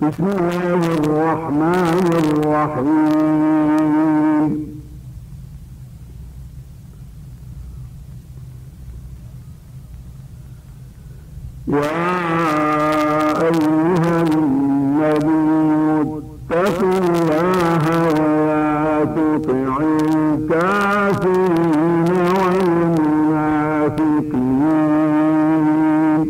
بسم الله الرحمن الرحيم. يا أيها النبي اتق الله ولا تطع الكافرين والمنافقين.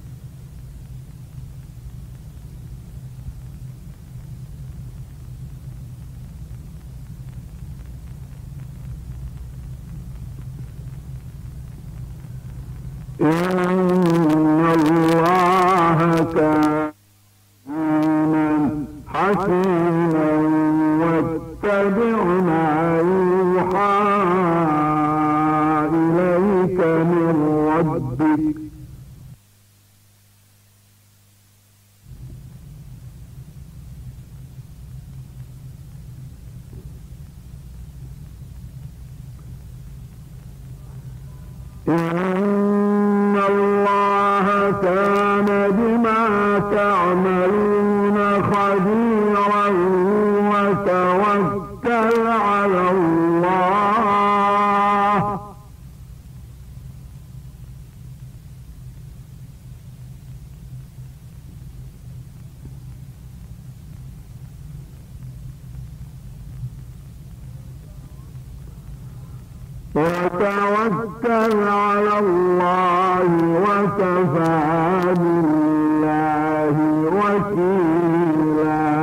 إن الله كان حكيما واتبع ما يوحى إليك من ربك. إن الله كان بما تعملون خبيرا وتوكل على الله. وتوكل على الله وكفى بالله وكيلا.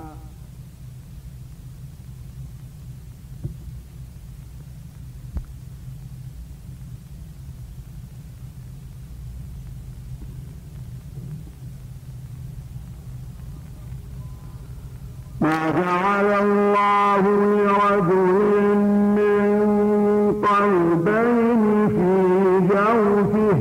ما جعل الله لرجل من قلبين في جوفه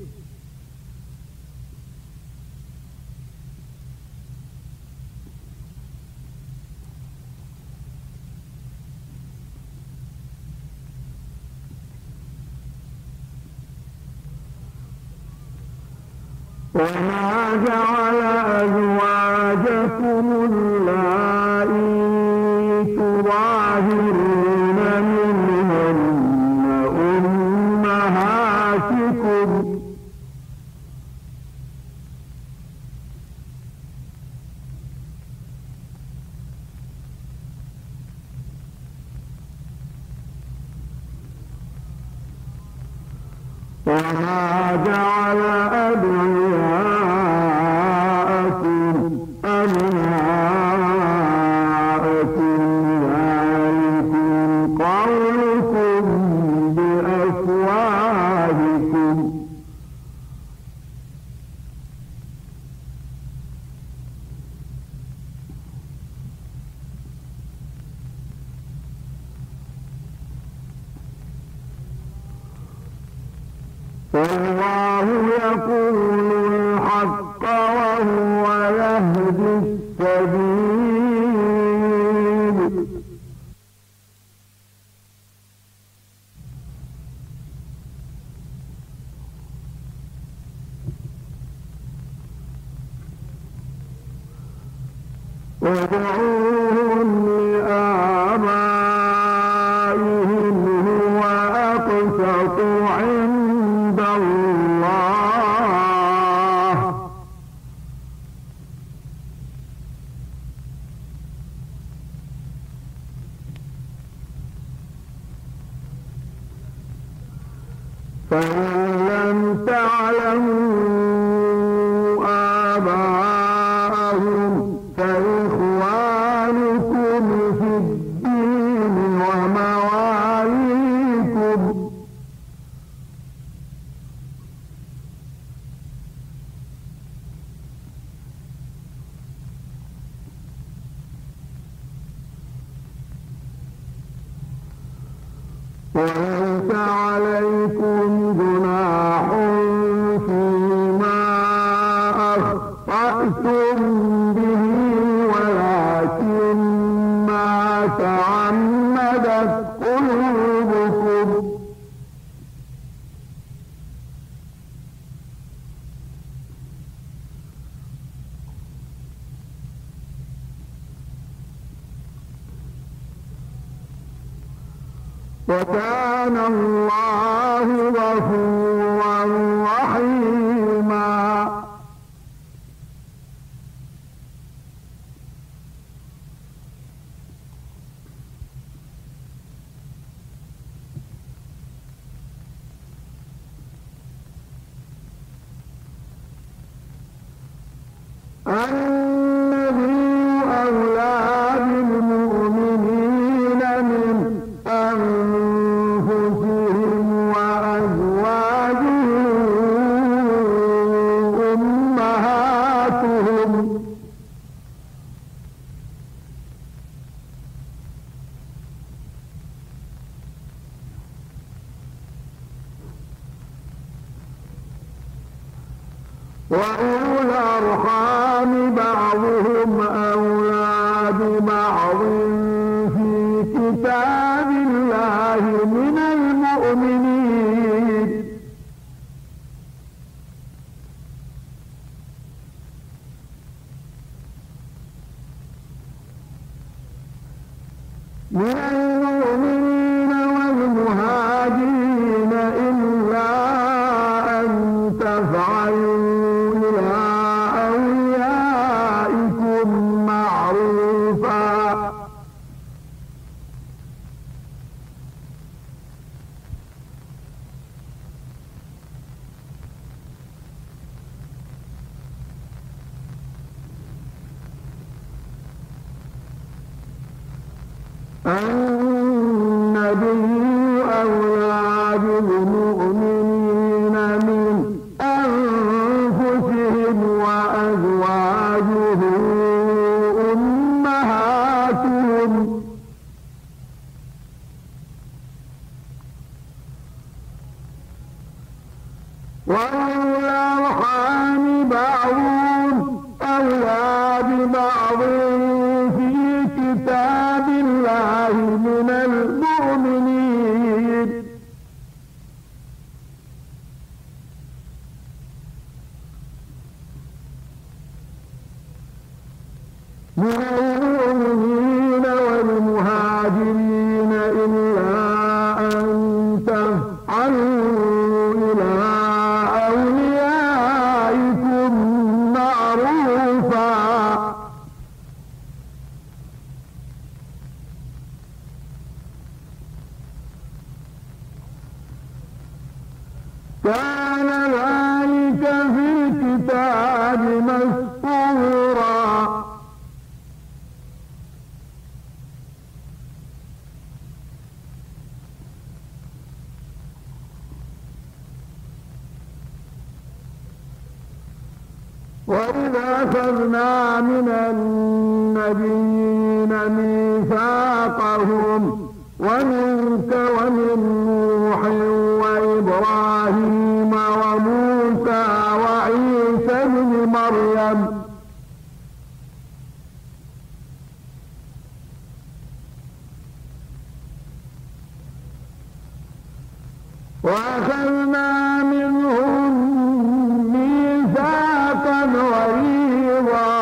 وما جعل أزواجكم اللائي تظاهرون منهن أمهاتكم وما جعل أدعياءكم أبناءكم ذلكم قولكم بأفواهكم والله يقول الحق وهو يهدي السبيل. ادعوهم لآبائهم هو أقسط عند الله. فإن لم تعلموا آباءهم فإخوانكم في الدين ومواليكم. وليس عليكم جناح فيما أخطأتم به ولكن ما تعمدت قلوبكم. وكان الله غفورا رحيما. النبي أولى بالمؤمنين من أنفسهم وأزواجه أمهاتهم وأولو الأرحام بعضهم أولى ببعض في كتاب الله من المؤمنين والمهاجرين إلا أن تفعلوا إلى أوليائكم معروفا النبي أولى بالمؤمنين من أنفسهم وأزواجه أمهاتهم وأولو الأرحام بعضهم أولى ببعض في كتاب الله من المؤمنين والمهاجرين إلا أن تفعلوا إلى أوليائكم معروفا كان ذلك في الكتاب مسطورا. وإذا أخذنا من النبيين ميثاقهم ومنك ومن نوح وإبراهيم وموسى وعيسى ابن مريم وأخذنا منهم ميثاقا غليظا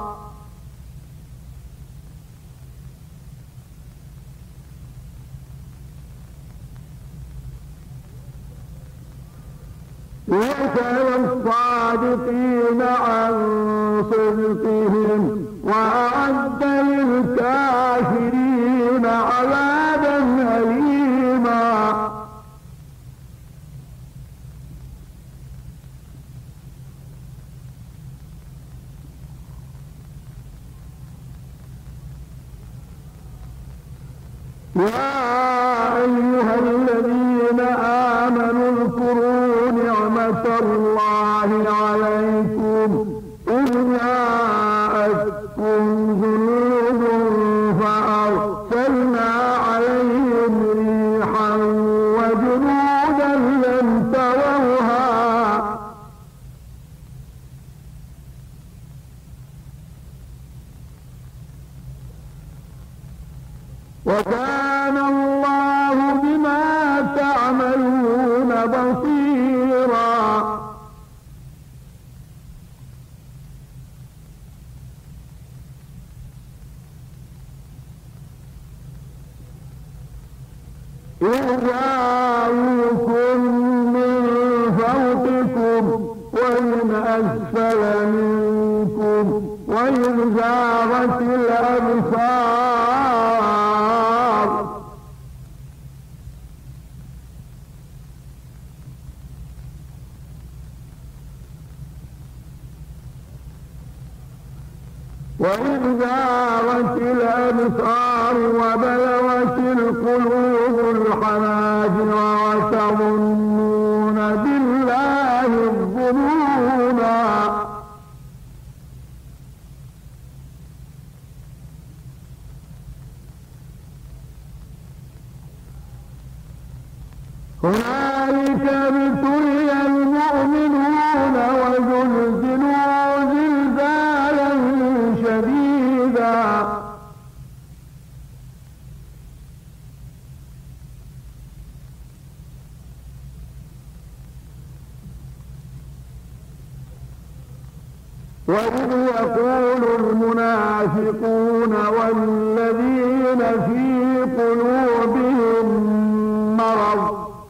وكان الصادقين عن صدقهم وأعد للكافرين عذابا أليما. يا أيها الذين آمنوا اذكروا نعمة الله عليكم إذ جاءتكم جنود فأرسلنا عليهم ريحا وجنودا لم تروها وكان الله بما تعملون بصيرا. إذ جاءوكم من فوقكم ومن أسفل منكم وإذ زاغت الأبصار وبلغت القلوب الحناجر وتظنون بالله الظنونا هنالك ابتلي المؤمنون وزلزلوا زلزالا شديدا وإذ يقول المنافقون والذين في قلوبهم مرض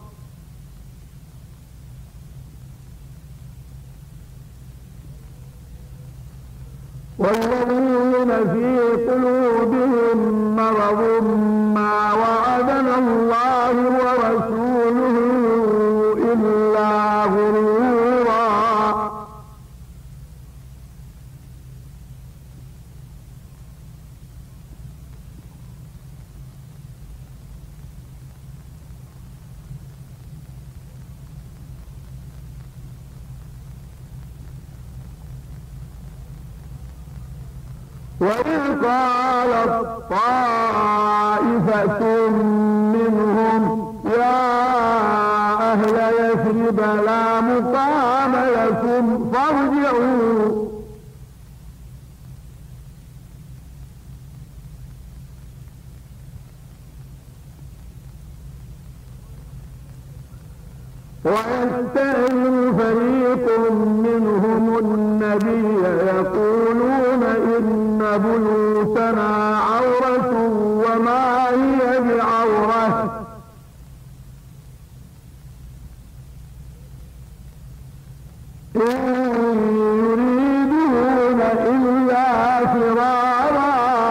ما وعدنا الله ورسوله إلا غرورا وإذ قالت طائفة منهم يا أهل يثرب لا مقام لكم فارجعوا ويستأذن فريق منهم النبي يقولون إن بيوتنا عورة وما هي بعورة إن يريدون إلا فرارا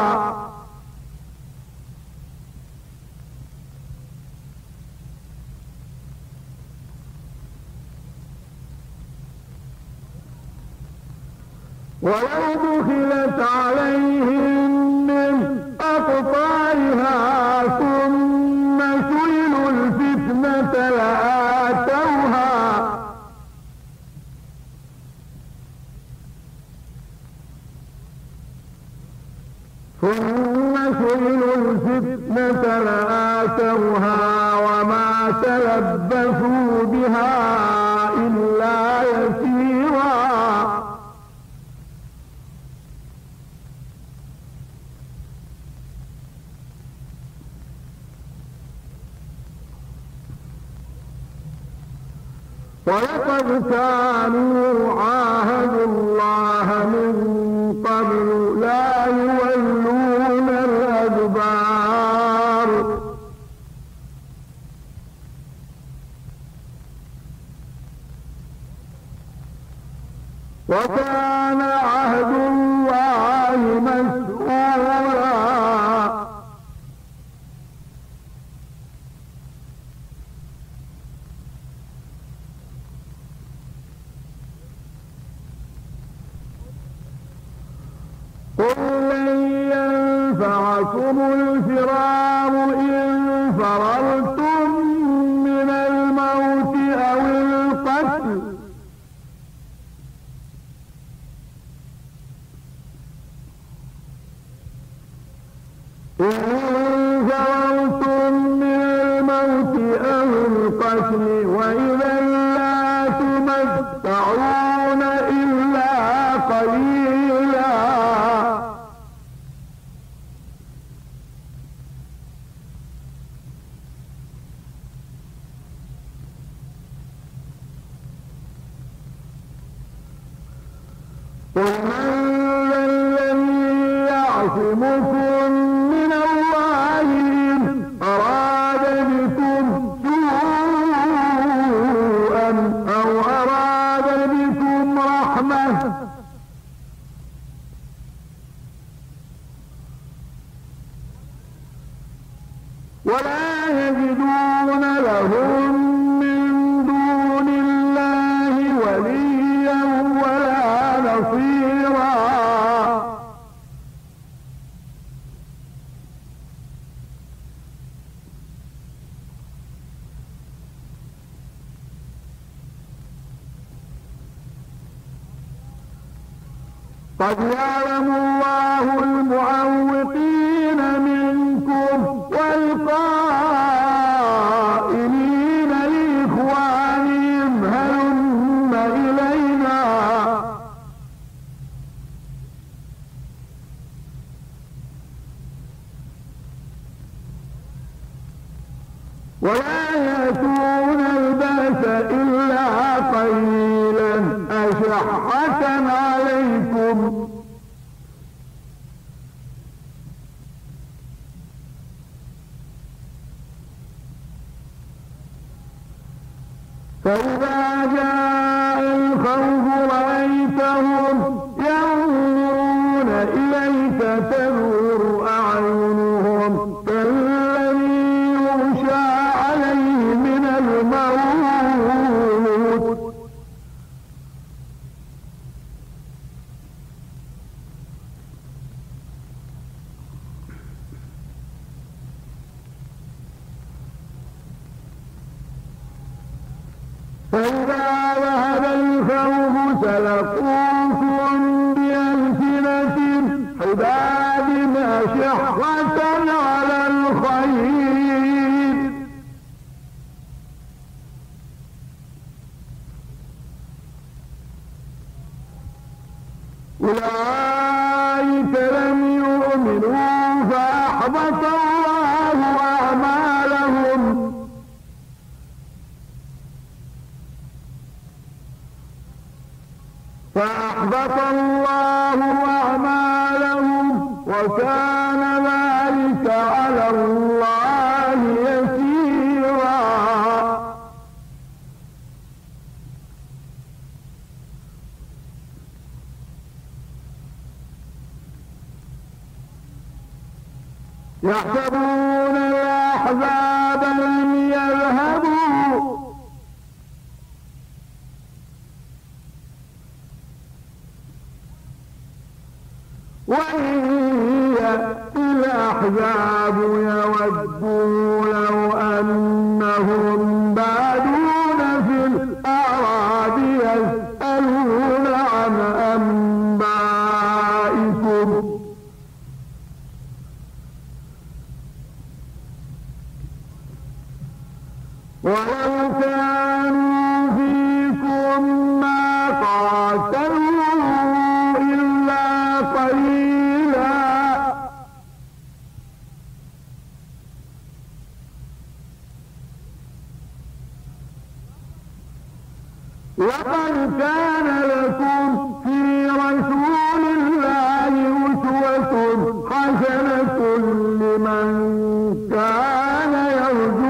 ولو دخلت عليهم من أقطارها ثم سئلوا الفتنة لآتوها وما تلبثوا بها إلا يسيرا ولقد كانوا عاهدوا الله من قبل لا يولون الأدبار وكان عهد الله مسؤولا قل لن ينفعكم الفرار إن فررتم من الموت أو القتل وإذا لا تمتعون إلا قليلا قل من الذي يعصمكم من الله إن أراد بكم ولا يجدون لهم من دون الله وليا ولا نصيرا. قد يعلم الله المعوقين منكم والقائلين لإخوانهم هلم إلينا. ولا يأتون البأس إلا قليلا أشحة عليكم. فإذا جاء الخوف رأيتهم ينظرون إليك تدور أعينهم كالذي يغشى عليه من الموت. فإذا ذهب الخوف سلقوكم بألسنة حداد أشحة على الخير. أولئك لم يؤمنوا فأحبط الله أعمالهم. وكان ذلك على الله يسيرا. يحسبون الأحزاب لم يذهبوا وإن يأتي الأحزاب يودوا لو أنهم بادون في الأعراب يسألون عن أنبائكم ولو كانوا فيكم ما قاتلوا إلا قليلا لقد كان لكم في رسول الله أسوة حسنة لمن كان يرجو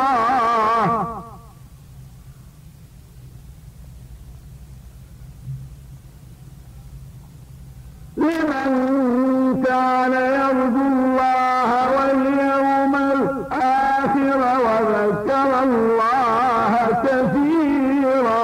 الله واليوم الآخر وذكر الله كثيرا.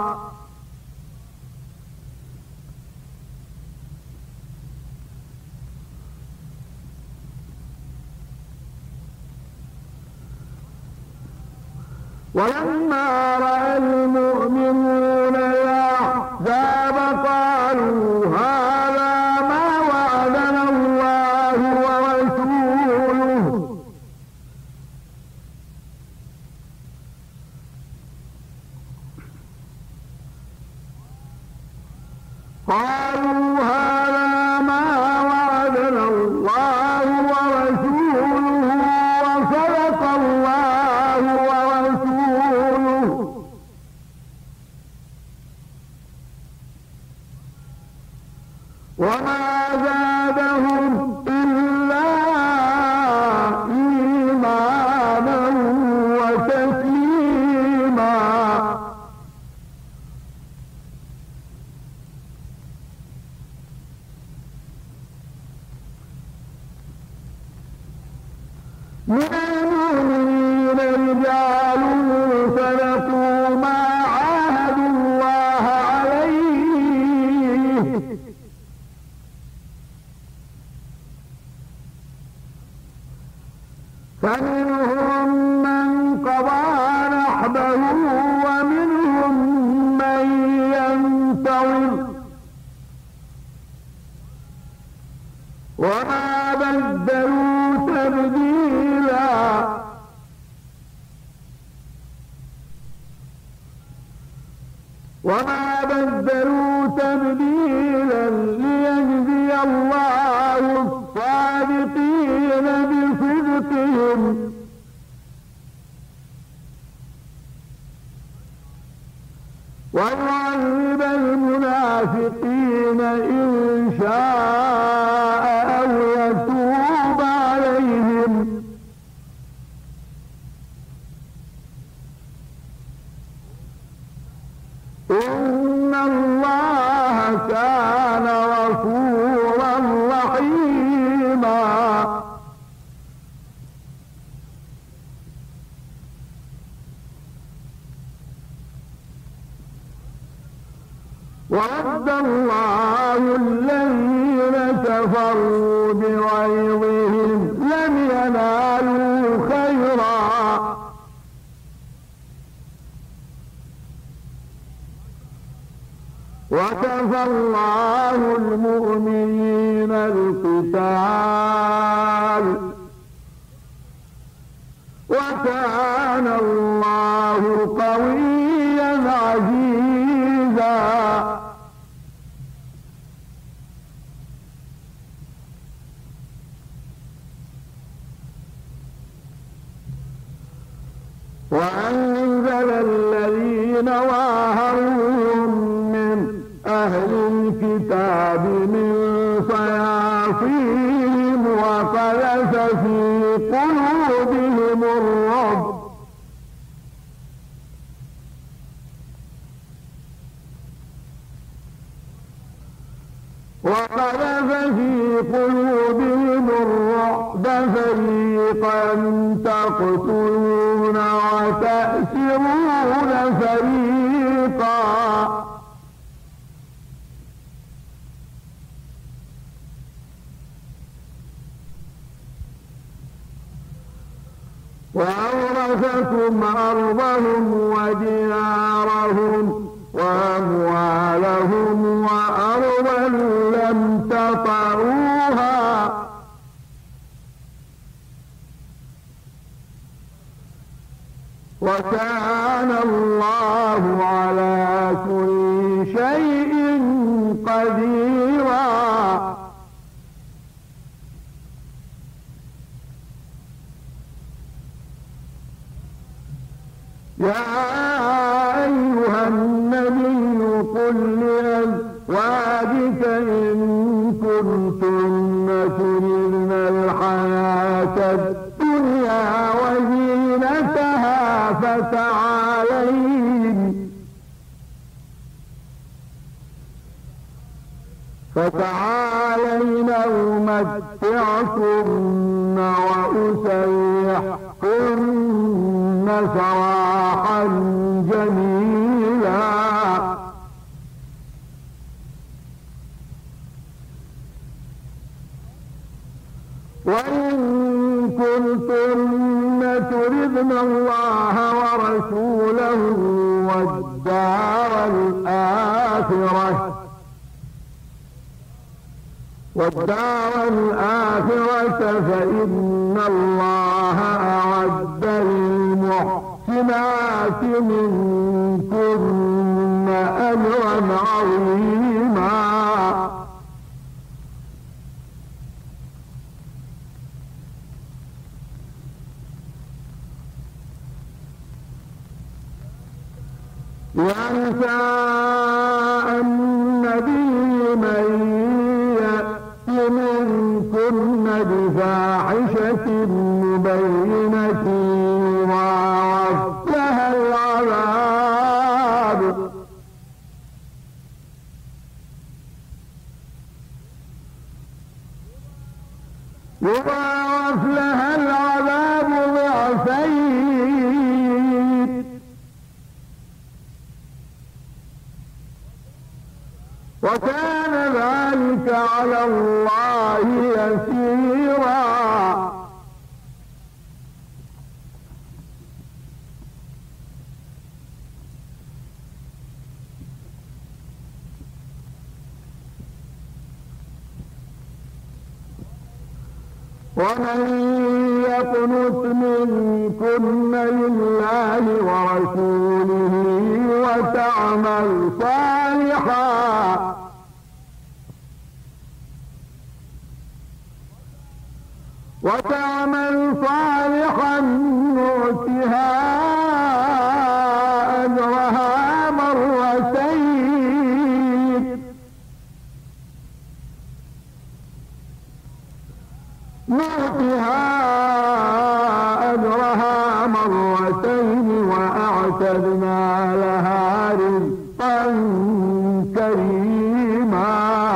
ولما رأى المؤمنون الأحزاب قالوا هذا ما وعدنا الله ورسوله وصدق الله ورسوله وما زادهم إلا إيمانا وتسليما. من فمنهم من قضى نحبه ومنهم من ينتظر وما بدلوا تبديلا ليجزي الله الصادقين بصدقهم ويعذب المنافقين إن شاء أو يتوب عليهم إن الله كان غفورا رحيما. ورد الله الذين كفروا بغيظهم لم ينالوا خيرا وكفى الله المؤمنين القتال وكان الله قويا عزيزا. وأنزل الذين ظاهروهم من أهل الكتاب من صياصيهم وقذف في قلوبهم الرعب فريقا تقتلون وتأسرون فريقا وأورثكم أرضهم وديارهم وأموالهم وأرضا لم تطئوها وكان الله على كل شيء قديرا. يا أيها النبي قل لأزواجك إن كنتن تردن الحياة الدنيا وزينتها فتعالين أمتعكن وأسرحكن سراحا جميلا. وإن كنتن تردن الله ورسوله والدار الآخرة فإن الله أعد للمحسنات منكن أجرا عظيما. يا نساء النبي من منكن بفاحشة مبينة يضاعف لها العذاب ضعفين وكان ذلك على الله يسيرا. ومن يقنت منكن لله ورسوله وتعمل صالحا نؤتها أجرها مرتين وأعتدنا لها رزقا كريما.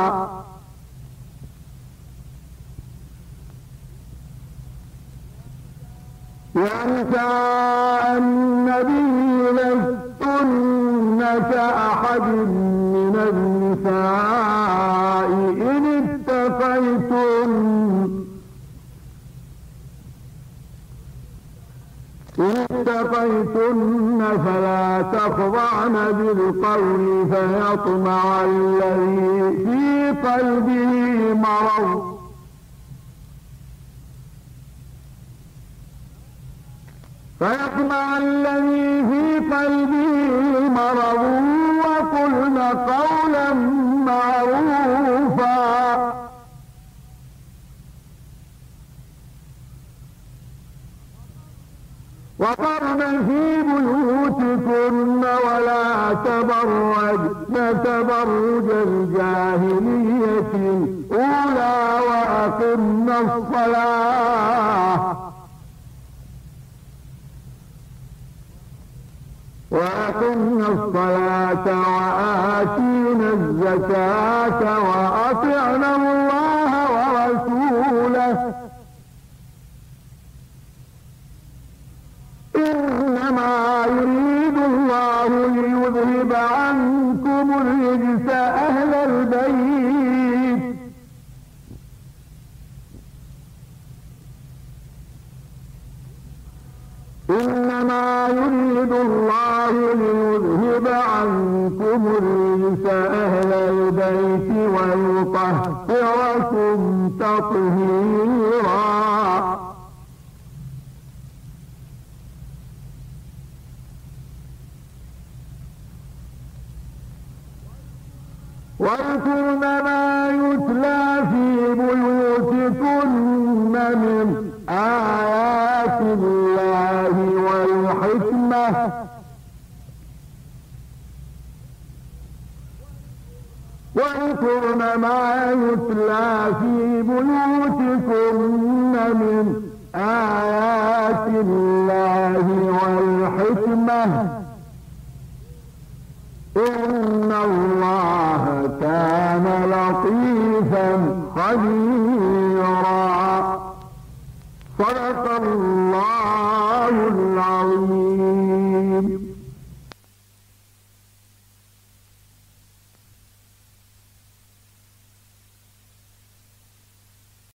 يا نساء النبي لستن كأحد من النساء إن اتقيتن فلا تخضعن بالقول فيطمع الذي في قلبه مرض وقلن قولا معروفا. وقرن في بيوتكن ولا تبرجن تبرج الجاهلية الأولى وأقمنا الصلاة وآتينا الزكاة وأطعنا الله ورسوله إنما يريد الله ليذهب عنكم الرجس أهل البيت ويطهركم تطهيرا. واذكرن ما يتلى في بيوتكن من آيات الله والحكمة واذكرن ما يتلى في بيوتكن من آيات الله والحكمة إن الله كان لطيفا خبيرا. صدق الله.